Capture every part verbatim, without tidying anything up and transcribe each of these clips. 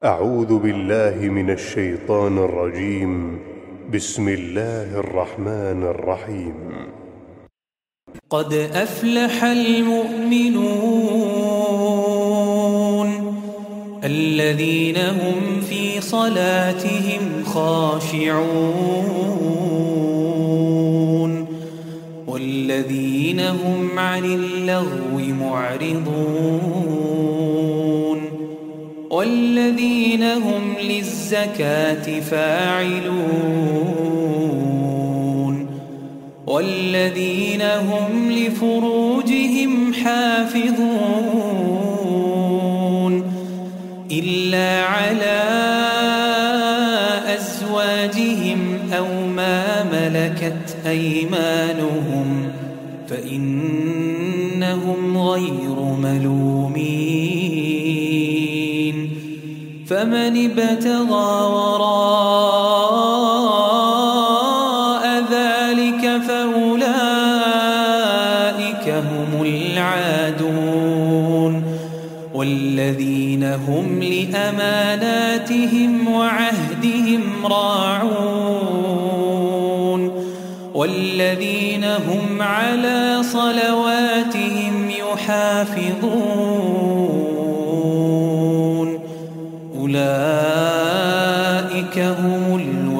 أعوذ بالله من الشيطان الرجيم. بسم الله الرحمن الرحيم. قد أفلح المؤمنون الذين هم في صلاتهم خاشعون والذين هم عن اللغو معرضون والذين هم للزكاة فاعلون والذين هم لفروجهم حافظون إلا على أزواجهم أو ما ملكت أيمانهم فإنهم غير ملومين فمن ابتغى وراء ذلك فأولئك هم العادون والذين هم لأماناتهم وعهدهم راعون والذين هم على صلواتهم يحافظون أولئك هم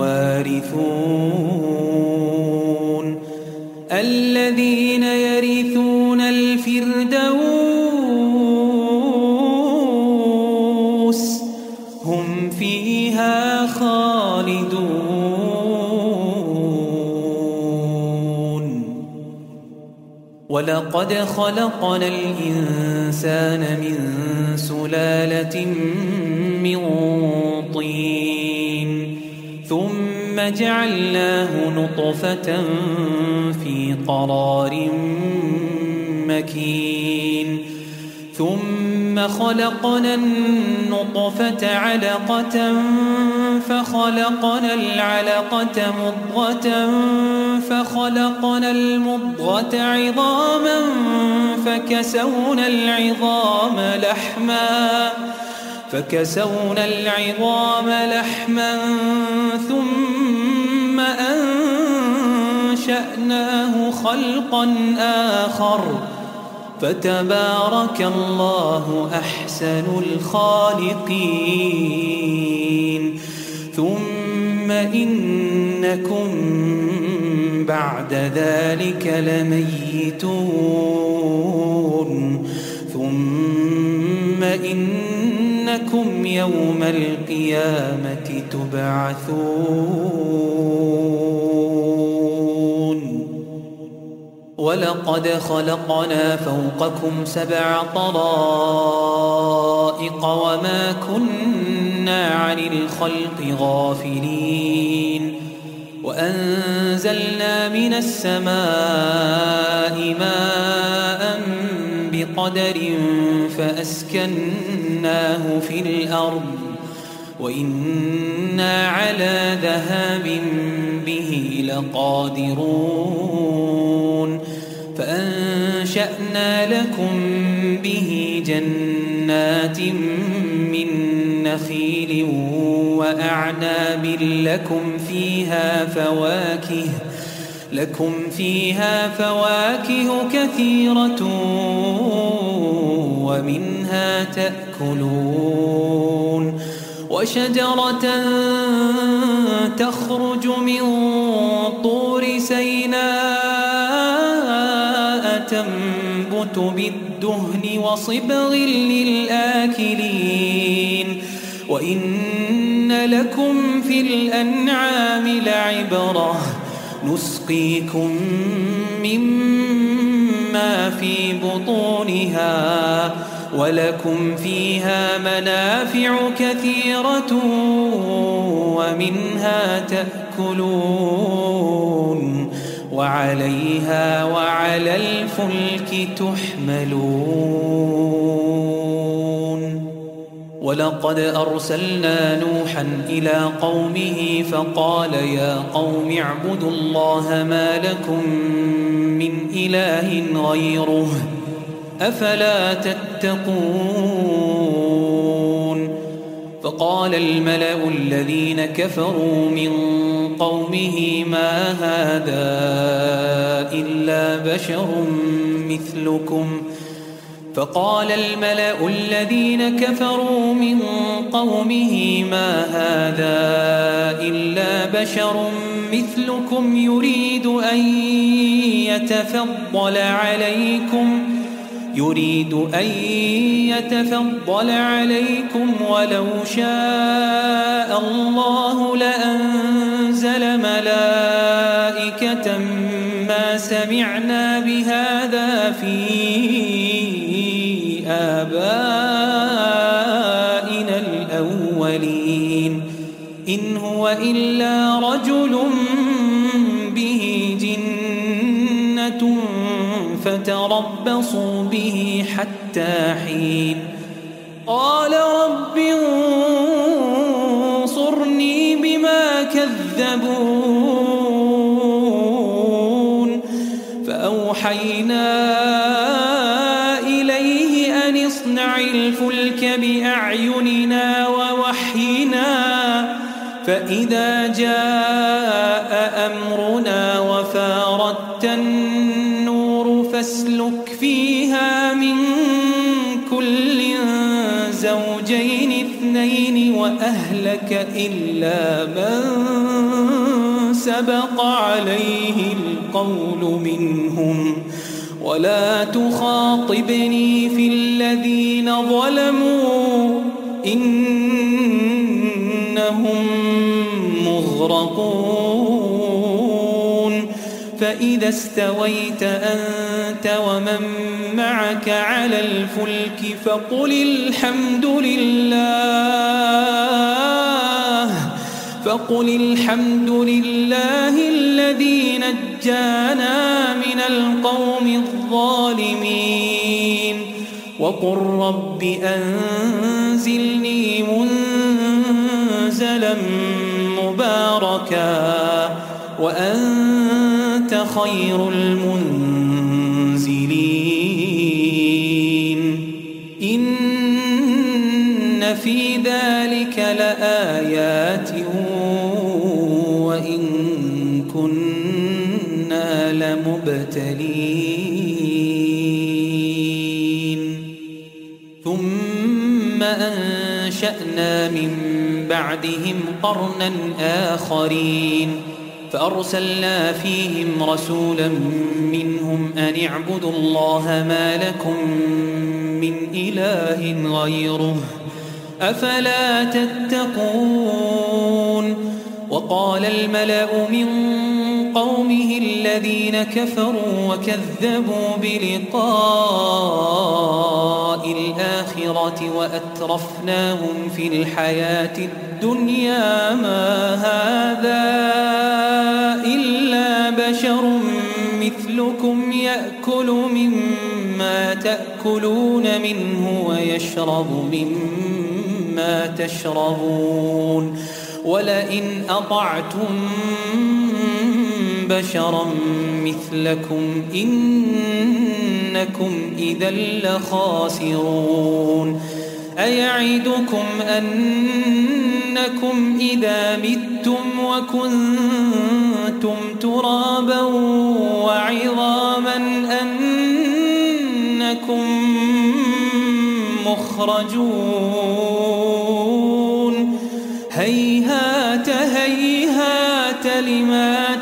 الوارثون الذين يرثون الفردوس هم فيها خالدون ولقد خلقنا الإنسان من سلالة من طين ثم جعلناه نطفة في قرار مكين ثم خلقنا النطفة علقة فخلقنا العلقة مضغة فخلقنا المضغة عظاما فكسونا العظام لحما فكسونا العظام لحما ثم أنشأناه خلقا آخر فتبارك الله أحسن الخالقين ثم إنكم بعد ذلك لميتون ثم إنكم يوم القيامة تبعثون ولقد خلقنا فوقكم سبع طرائق وما كنا عن الخلق غافلين وأنزلنا من السماء ماء بقدر فأسكناه في الأرض وإنا على ذهاب به لقادرون فأنشأنا لكم به جنات من نخيل وأعناب لكم فيها فواكه لكم فيها فواكه كثيرة ومنها تأكلون وشجرة تخرج من طور سيناء تنبت بالدهن وصبغ للآكلين وإن لكم في الأنعام لعبرة نسقيكم مما في بطونها ولكم فيها منافع كثيرة ومنها تأكلون وعليها وعلى الفلك تحملون ولقد أرسلنا نوحا إلى قومه فقال يا قوم اعبدوا الله ما لكم من إله غيره أفلا تتقون فقال الملأ الذين كفروا من قومه ما هذا إلا بشر مثلكم فقال الملأ الذين كفروا من قومه ما هذا إلا بشر مثلكم يريد أن يتفضل عليكم يريد أن يتفضل عليكم ولو شاء الله لأنزل ملائكة ما سمعنا بهذا في آبائنا الأولين إن هو إلا رجل به جنة فتربصوا به حتى حين قال رب انصرني بما كذبون فأوحينا إليه أن اصنع الفلك بأعيننا ووحينا فإذا جاء أمرنا وفاردت النور فاسلك فيها من كل زوجين اثنين وأهلك إلا من سبق عليه القول منهم ولا تخاطبني في الذين ظلموا إنهم مغرقون فإذا استويت أنت ومن معك على الفلك فقل الحمد لله فقل الحمد لله الذي نجانا من القوم الظالمين وقل رب أنزلني منزلا مباركا وأنت خير المنزلين إن في ذلك لآيات وإن كنا لمبتلين ثم أنشأنا من بعدهم قرنا آخرين فأرسلنا فيهم رسولا منهم أن اعبدوا الله ما لكم من إله غيره أفلا تتقون وقال الملأ من قومه الذين كفروا وكذبوا بلقاء الآخرة وأترفناهم في الحياة الدنيا ما هذا إلا بشر مثلكم يأكل مما تأكلون منه ويشرب مما تشربون ولئن أطعتم بشرا مثلكم إنكم إذا لخاسرون أيعدكم أنكم إذا متم وكنتم ترابا وعظاما أنكم مخرجون هيهات هيهات لما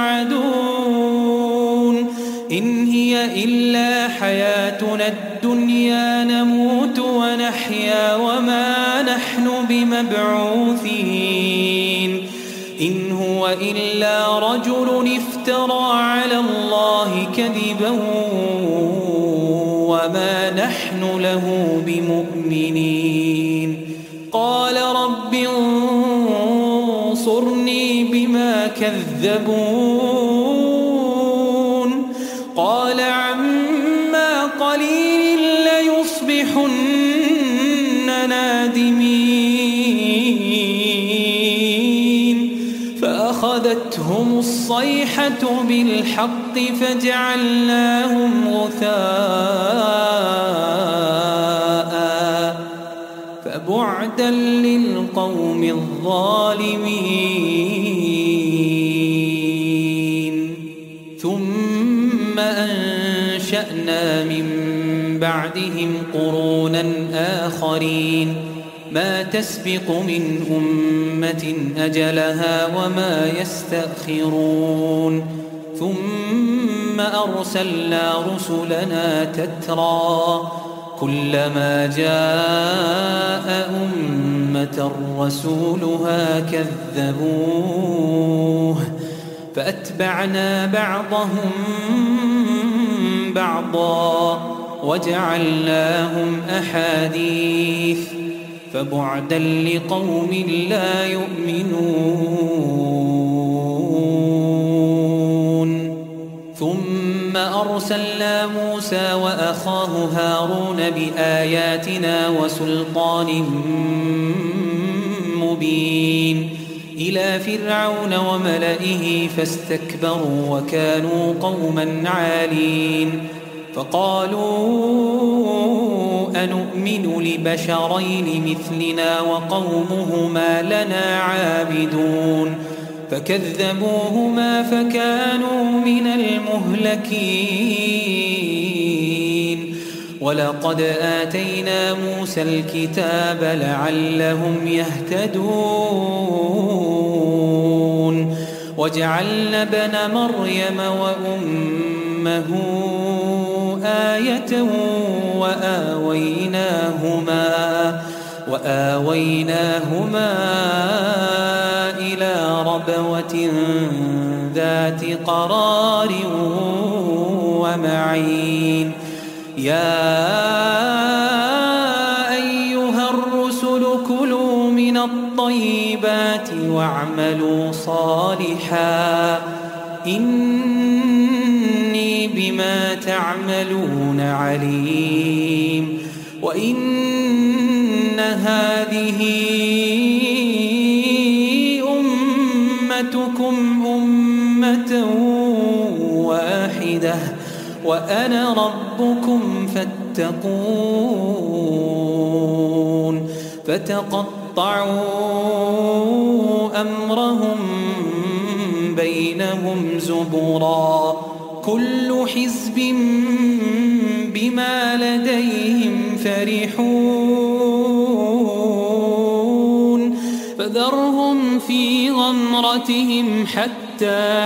توعدون إن هي إلا حياتنا الدنيا نموت ونحيا وما نحن بمبعوثين إن هو إلا رجل افترى على الله كذبا وما نحن له بمؤمنين قال رب انصرني بما كذبون قال عما قليل ليصبحن نادمين فأخذتهم الصيحة بالحق فجعلناهم غثاء بعدا للقوم الظالمين ثم أنشأنا من بعدهم قرونا آخرين ما تسبق من أمة أجلها وما يستأخرون ثم أرسلنا رسلنا تترى كلما جاء أمة رسولها كذبوه فأتبعنا بعضهم بعضا وجعلناهم أحاديث فبعدا لقوم لا يؤمنون ثم أرسلنا موسى وأخاه هارون بآياتنا وسلطان مبين إلى فرعون وملئه فاستكبروا وكانوا قوما عالين فقالوا أنؤمن لبشرين مثلنا وقومهما لنا عابدون فكذبوهما فكانوا من المهلكين ولقد آتينا موسى الكتاب لعلهم يهتدون وجعلنا ابن مريم وأمه آية وآويناهما وآويناهما إلى ربوة ذات قرار ومعين يا أيها الرسل كلوا من الطيبات واعملوا صالحا إني بما تعملون عليم وإن هذه أمتكم أمة واحدة وأنا ربكم فاتقون فتقطعوا أمرهم بينهم زبرا كل حزب بما لديهم فرحون فذرهم في غمرتهم حتى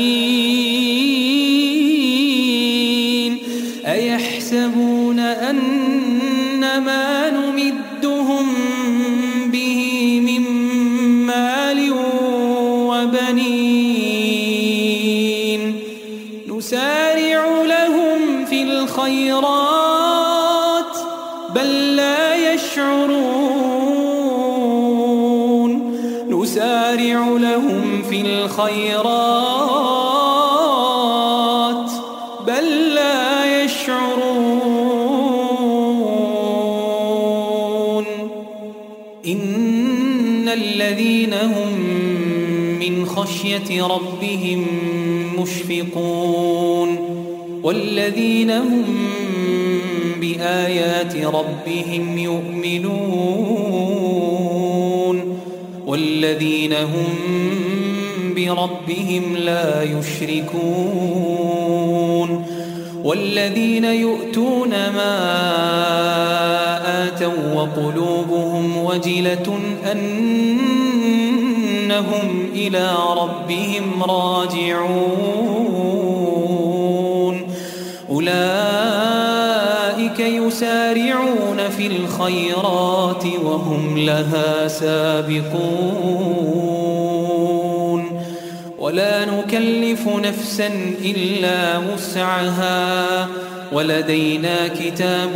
حين أيحسبون أن ما نمدهم به من مال وبنين نسارع لهم في الخيرات بل لا يشعرون نسارع لهم في الخيرات بل لا يشعرون إن الذين هم من خشية ربهم مشفقون والذين هم بآيات ربهم يؤمنون والذين هم بربهم لا يشركون والذين يؤتون ما آتوا وقلوبهم وجلة أنهم إلى ربهم راجعون أولئك يسارعون في الخيرات وهم لها سابقون ولا نكلف نفسا إلا وسعها ولدينا كتاب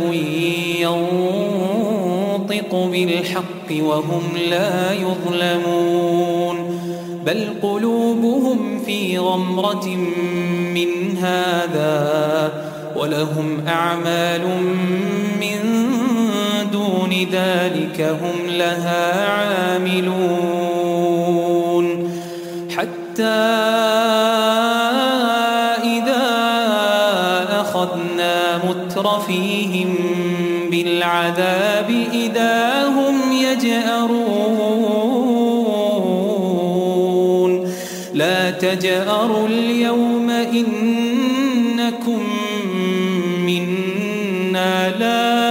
ينطق بالحق وهم لا يظلمون بل قلوبهم في غمرة من هذا ولهم أعمال من دون ذلك هم لها عاملون حتى إذا أخذنا مترفيهم بالعذاب إذا هم فلا تجأروا اليوم إنكم منا لا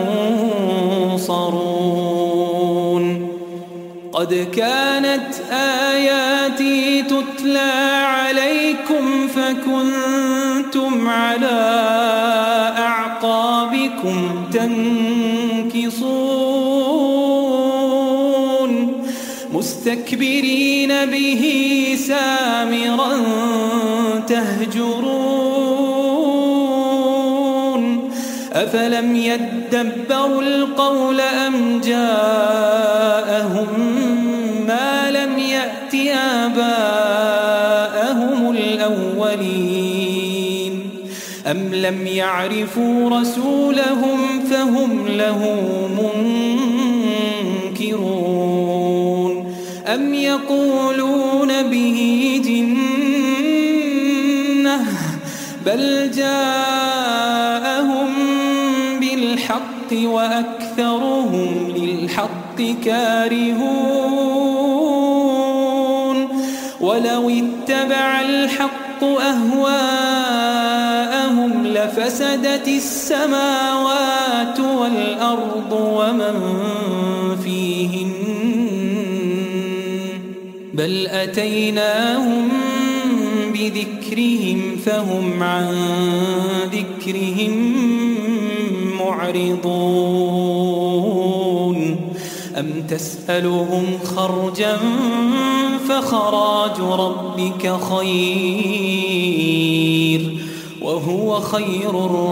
تنصرون قد كانت آياتي تتلى عليكم فكنتم على أعقابكم تنكصون مستكبرين به سامرا تهجرون أفلم يدبروا القول أم جاءهم ما لم يأت آباءهم الأولين أم لم يعرفوا رسولهم فهم له منكرون أم يقولون به جنة بل جاءهم بالحق وأكثرهم للحق كارهون ولو اتبع الحق أهواءهم لفسدت السماوات والأرض ومن فيهن بل أتيناهم بذكرهم فهم عن ذكرهم معرضون أم تسألهم خرجا فخراج ربك خير وهو خير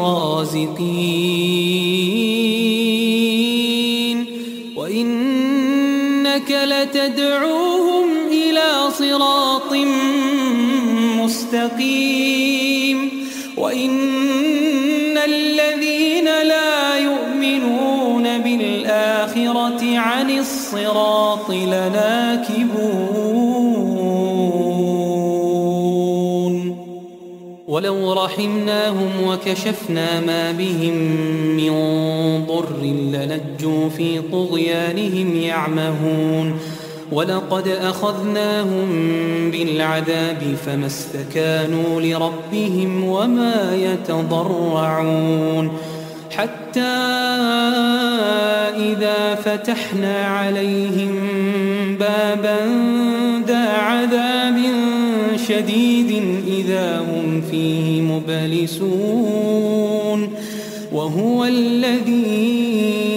الرازقين وإنك لتدعوهم إلى صراط مستقيم وإن الذين لا يؤمنون بالآخرة عن الصراط لناكبون ولو رحمناهم وكشفنا ما بهم من ضر للجوا في طغيانهم يعمهون ولقد أخذناهم بالعذاب فما استكانوا لربهم وما يتضرعون حتى إذا فتحنا عليهم بابا ذا عذاب شديد إذا هم فيه مبلسون وهو الذي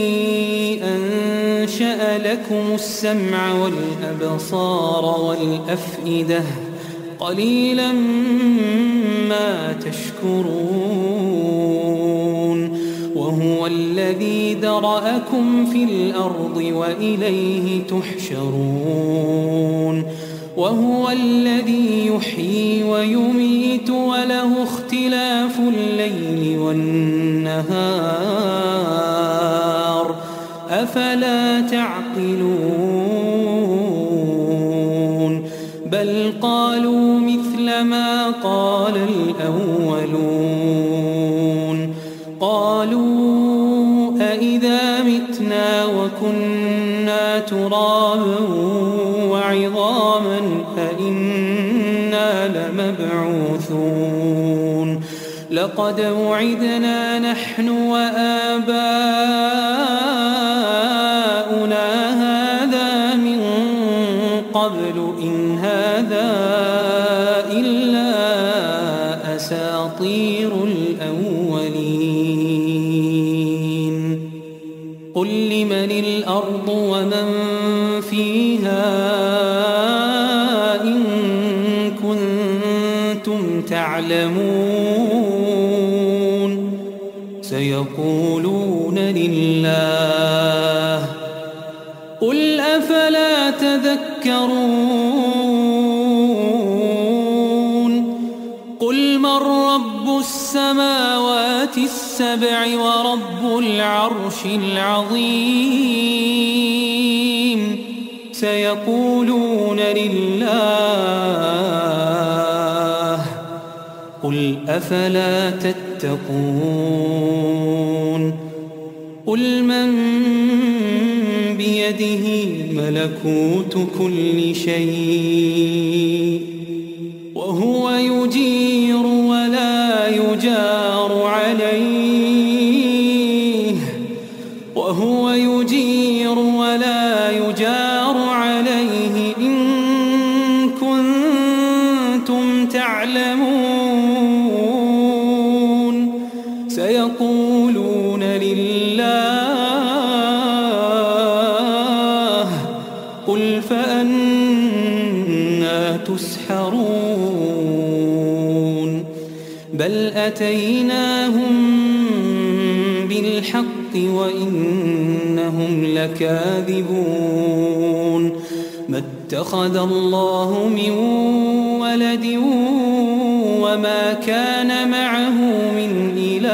أنشأ لكم السمع والأبصار والأفئدة قليلا ما تشكرون وهو الذي ذرأكم في الأرض وإليه تحشرون وهو الذي يحيي ويميت وله اختلاف الليل والنهار أفلا تعقلون بل قالوا مثل ما قال الأولون قالوا أإذا متنا وكنا ترابا وعظاما أإنا لمبعوثون لقد وعدنا نحن وآباؤنا هذا من قبل إن هذا إلا أساطير الأولين قل لمن الأرض ومن فيها إن كنتم تعلمون سيقولون لله قل أفلا تذكرون قل من رب السماوات السبع ورب العرش العظيم سيقولون لله قل أفلا تتقون قل من بيده ملكوت كل شيء وهو يجير ولا يجار عليه وهو يجير ولا يجار عليه إن كنتم تعلمون سيقولون لله قل فأنا تسحرون بل أتيناهم بالحق وإنهم لكاذبون ما اتخذ الله من ولد وما كان معه من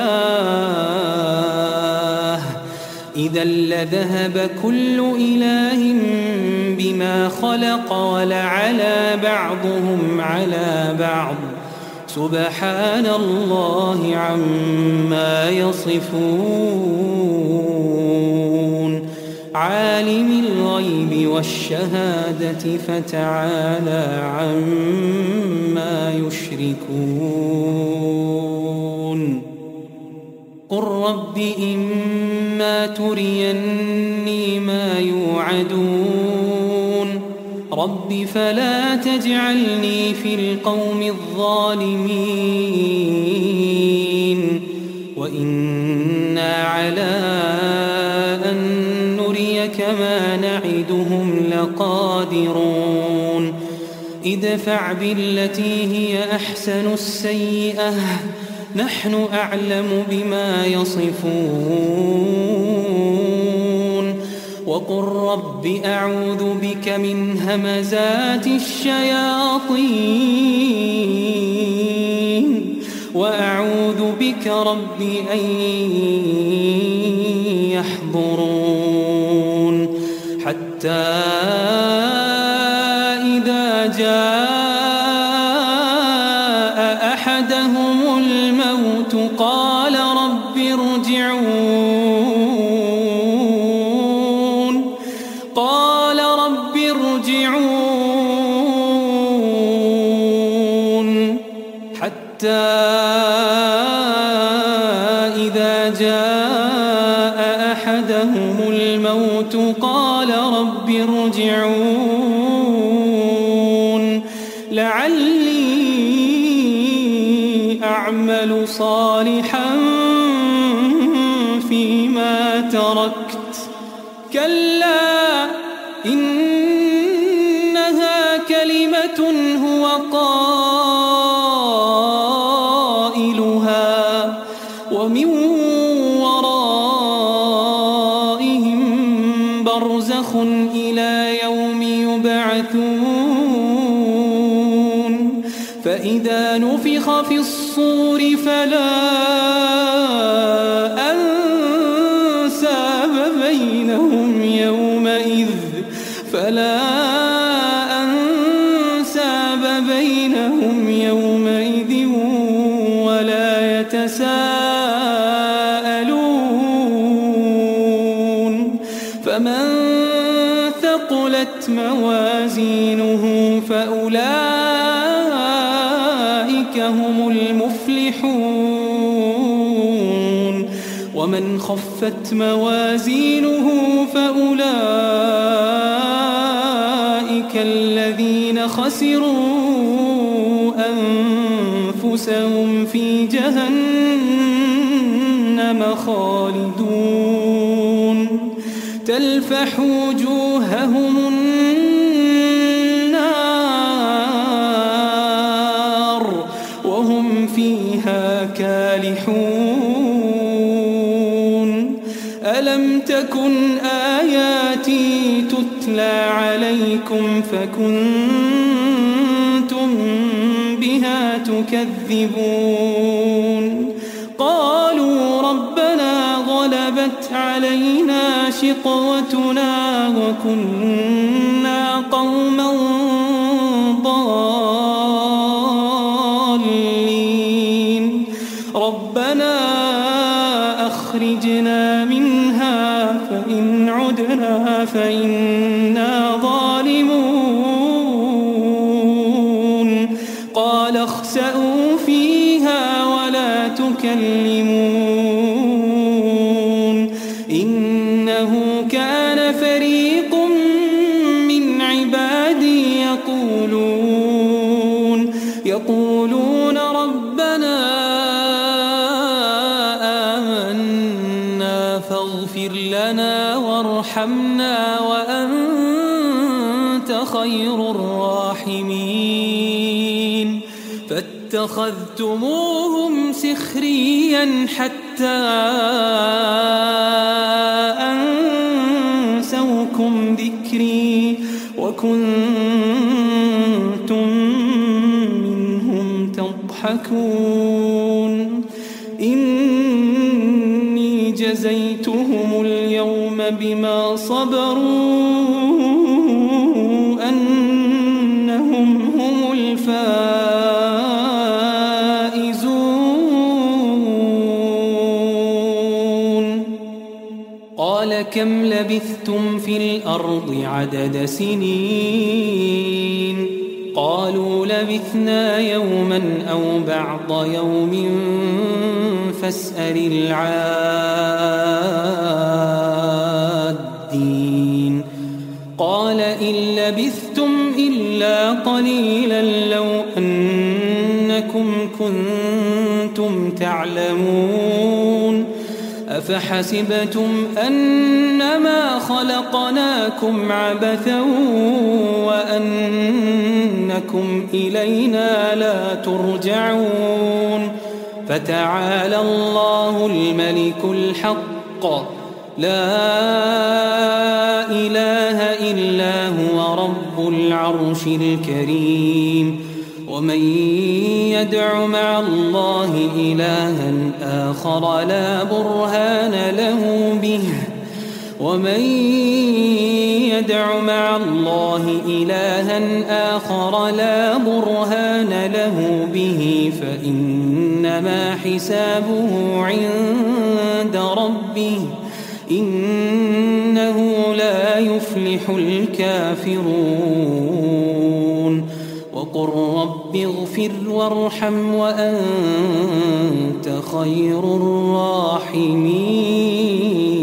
إله إذا لذهب كل إله بما خلق ولعلى بعضهم على بعض سبحان الله عما يصفون عالم الغيب والشهادة فتعالى عما يشركون قل رب إما تريني ما يوعدون رب فلا تجعلني في القوم الظالمين وإنا على أن نريك ما نعدهم لقادرون ادفع بالتي هي أحسن السيئة نحن أعلم بما يصفون وقل رب أعوذ بك من همزات الشياطين وأعوذ بك رب أن يحضرون حتى إذا جاء أحدهم الموت قال رب ارجعون قال رب ارجعون حتى إذا جاء أحدهم الموت قال رب ارجعون لعلي أعمل صالحا فيما تركت كلا إنها كلمة هو قائلها ومن ورائهم برزخ إلى يوم يبعثون فإذا نفخ في الصور فلا أنساب بينهم يومئذ فلا أنساب بينهم يومئذ ولا يتساءلون فمن ثقلت موازينه فأولئك هم المفلحون ومن خفت موازينه فأولئك الذين خسروا أنفسهم في جهنم خالدون تلفح وجوههم النار وهم فيها كالحون ألم تكن آياتي تتلى عليكم فكنتم بها تكذبون قالوا ربنا غلبت علينا شقوتنا وكنا قوما ضالين ربنا أخرجنا منها فإن عدنا فإنا ظالمون قال يكلمون إنه كان فريق من عبادي يقولون يقولون ربنا آمنا فاغفر لنا وارحمنا وأنت خير الراحمين فاتخذتموهم سخريا حتى أنسوكم ذكري وكنتم منهم تضحكون إني جزيتهم اليوم بما صبروا أنهم هم الفائزون قال كم لبثتم في الأرض عدد سنين قالوا لبثنا يوما أو بعض يوم فاسأل العادين قال إن لبثتم إلا قليلا لو أنكم كنتم تعلمون أفحسبتم أنما خلقناكم عبثا وأنكم إلينا لا ترجعون فتعالى الله الملك الحق لا إله إلا هو رب العرش الكريم ومن يدع مع الله إلها آخر لا برهان له به ومن يدع مع الله إلها آخر لا برهان له به فإنما حسابه عند ربه إنه لا يفلح الكافرون وقل رب اغفر وارحم وأنت خير الراحمين